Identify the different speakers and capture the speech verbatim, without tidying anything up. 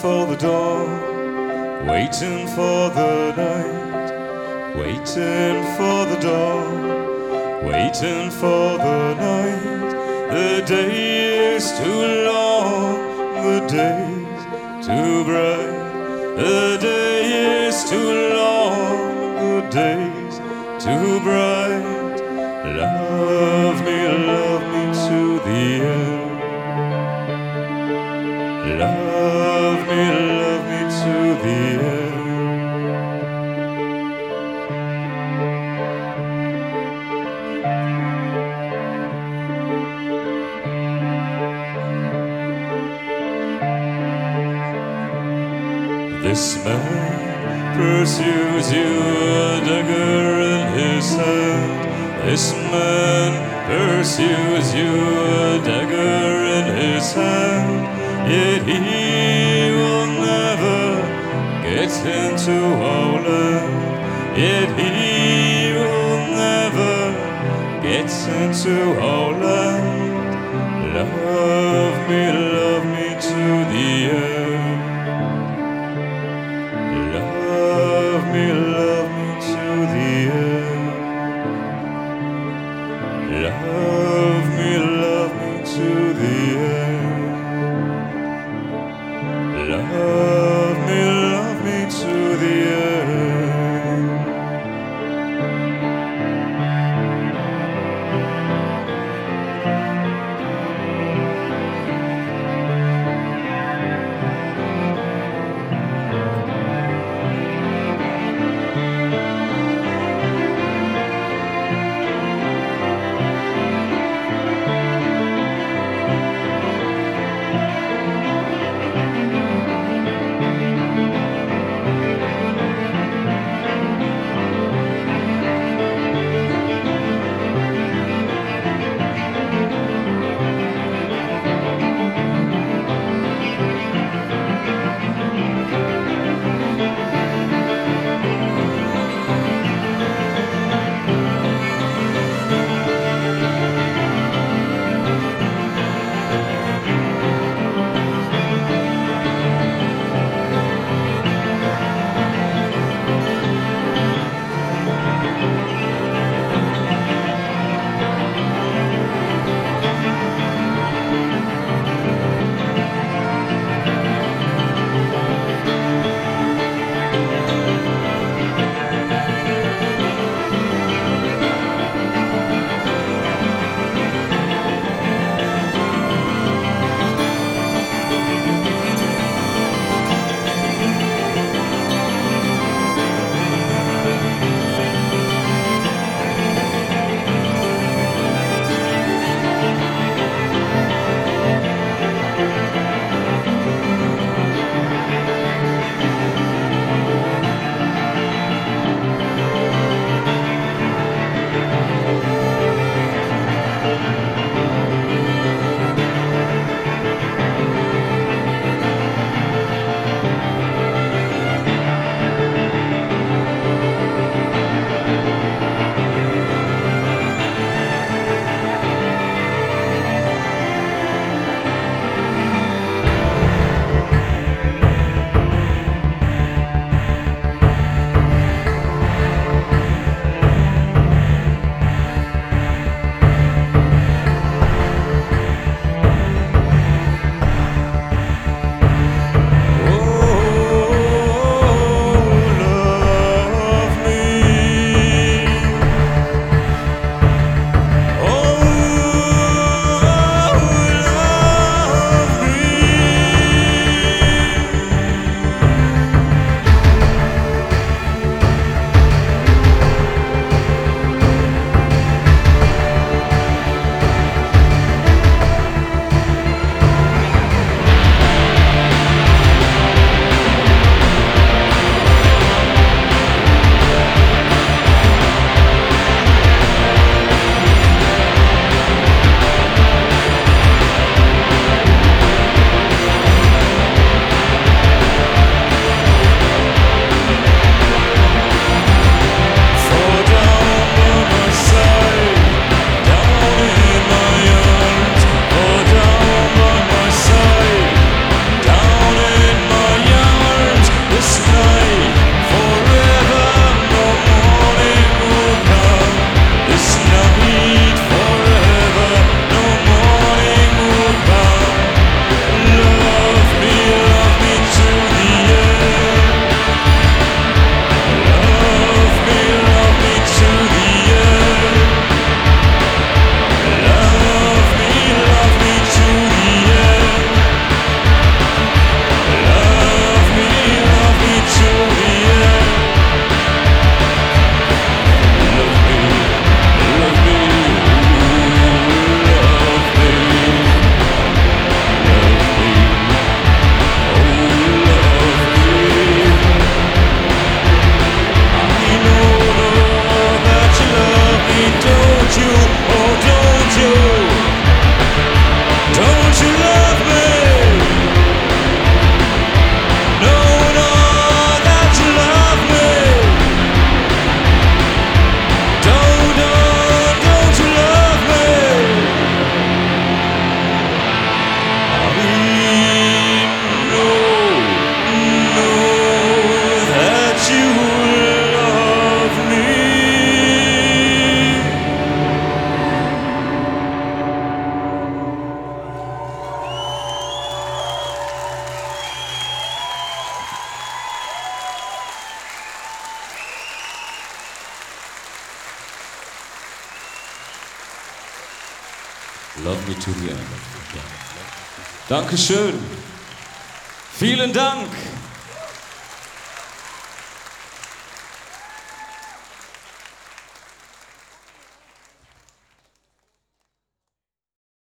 Speaker 1: for the dawn, waiting for the night, waiting for the dawn, waiting for the night. The day is too long, the day's too bright. The day is too long, the day's too bright. Love me, love me to the end. Love me, love me to the end. This man pursues you, a dagger in his hand. This man pursues you, a dagger in his hand. Yet he will never get into our land. Yet he will never get into our land. Love me, love me to the end. Love me, love me to the end. Love me, love me to the end. Love me, love me to the end. Love Me to the End. Ja. Dankeschön. Vielen Dank.